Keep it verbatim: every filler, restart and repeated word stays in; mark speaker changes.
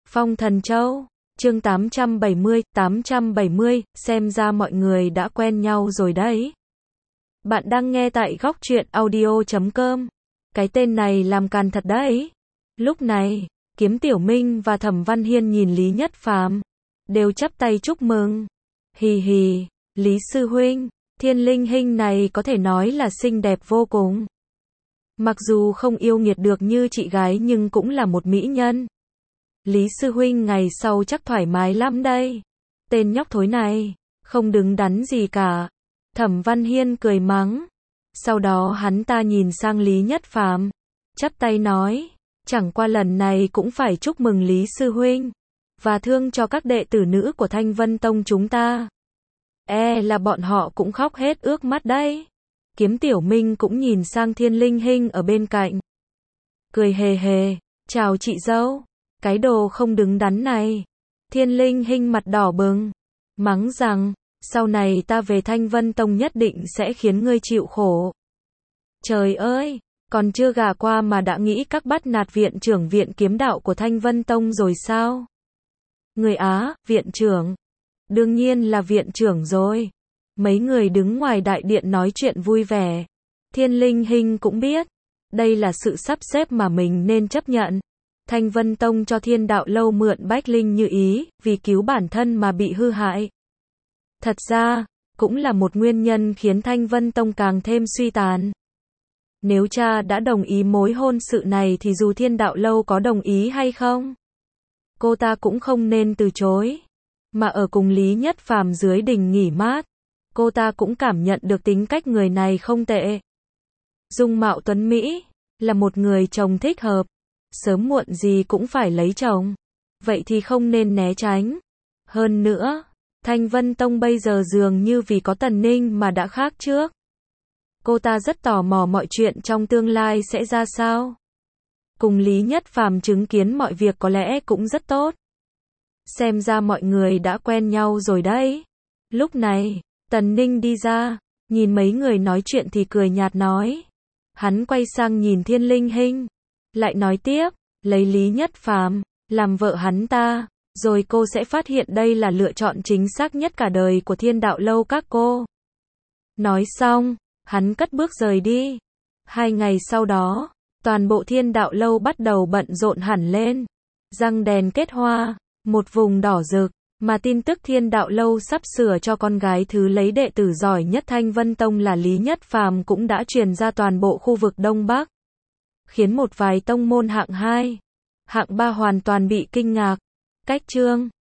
Speaker 1: Phong Thần Châu, chương tám trăm bảy mươi, tám trăm bảy mươi, xem ra mọi người đã quen nhau rồi đấy. Bạn đang nghe tại góc truyện audio chấm com. Cái tên này làm càn thật đấy. Lúc này, Kiếm Tiểu Minh và Thẩm Văn Hiên nhìn Lý Nhất Phàm, đều chắp tay chúc mừng. Hì hì, Lý sư huynh, Thiên Linh Hinh này có thể nói là xinh đẹp vô cùng. Mặc dù không yêu nghiệt được như chị gái nhưng cũng là một mỹ nhân. Lý sư huynh ngày sau chắc thoải mái lắm đây. Tên nhóc thối này, không đứng đắn gì cả. Thẩm Văn Hiên cười mắng. Sau đó hắn ta nhìn sang Lý Nhất Phàm, chắp tay nói, chẳng qua lần này cũng phải chúc mừng Lý sư huynh, và thương cho các đệ tử nữ của Thanh Vân Tông chúng ta. E là bọn họ cũng khóc hết ước mắt đấy. Kiếm Tiểu Minh cũng nhìn sang Thiên Linh Hinh ở bên cạnh, cười hề hề, chào chị dâu. Cái đồ không đứng đắn này. Thiên Linh Hinh mặt đỏ bừng, mắng rằng, sau này ta về Thanh Vân Tông nhất định sẽ khiến ngươi chịu khổ. Trời ơi, còn chưa gả qua mà đã nghĩ các bắt nạt viện trưởng viện kiếm đạo của Thanh Vân Tông rồi sao? Người Á, viện trưởng. Đương nhiên là viện trưởng rồi. Mấy người đứng ngoài đại điện nói chuyện vui vẻ. Thiên Linh Hinh cũng biết, đây là sự sắp xếp mà mình nên chấp nhận. Thanh Vân Tông cho Thiên Đạo Lâu mượn Bách Linh Như Ý, vì cứu bản thân mà bị hư hại. Thật ra, cũng là một nguyên nhân khiến Thanh Vân Tông càng thêm suy tàn. Nếu cha đã đồng ý mối hôn sự này thì dù Thiên Đạo Lâu có đồng ý hay không, cô ta cũng không nên từ chối. Mà ở cùng Lý Nhất Phàm dưới đình nghỉ mát, cô ta cũng cảm nhận được tính cách người này không tệ. Dung mạo tuấn Mỹ, là một người chồng thích hợp. Sớm muộn gì cũng phải lấy chồng. Vậy thì không nên né tránh. Hơn nữa, Thanh Vân Tông bây giờ dường như vì có Tần Ninh mà đã khác trước. Cô ta rất tò mò mọi chuyện trong tương lai sẽ ra sao. Cùng Lý Nhất Phàm chứng kiến mọi việc có lẽ cũng rất tốt. Xem ra mọi người đã quen nhau rồi đấy. Lúc này, Tần Ninh đi ra, nhìn mấy người nói chuyện thì cười nhạt nói. Hắn quay sang nhìn Thiên Linh Hinh, lại nói tiếp, lấy Lý Nhất Phàm làm vợ hắn ta, rồi cô sẽ phát hiện đây là lựa chọn chính xác nhất cả đời của Thiên Đạo Lâu các cô. Nói xong, hắn cất bước rời đi. Hai ngày sau đó, toàn bộ Thiên Đạo Lâu bắt đầu bận rộn hẳn lên. Răng đèn kết hoa, một vùng đỏ rực, mà tin tức Thiên Đạo Lâu sắp sửa cho con gái thứ lấy đệ tử giỏi nhất Thanh Vân Tông là Lý Nhất Phàm cũng đã truyền ra toàn bộ khu vực Đông Bắc, khiến một vài tông môn hạng hai, hạng ba hoàn toàn bị kinh ngạc. Cách chương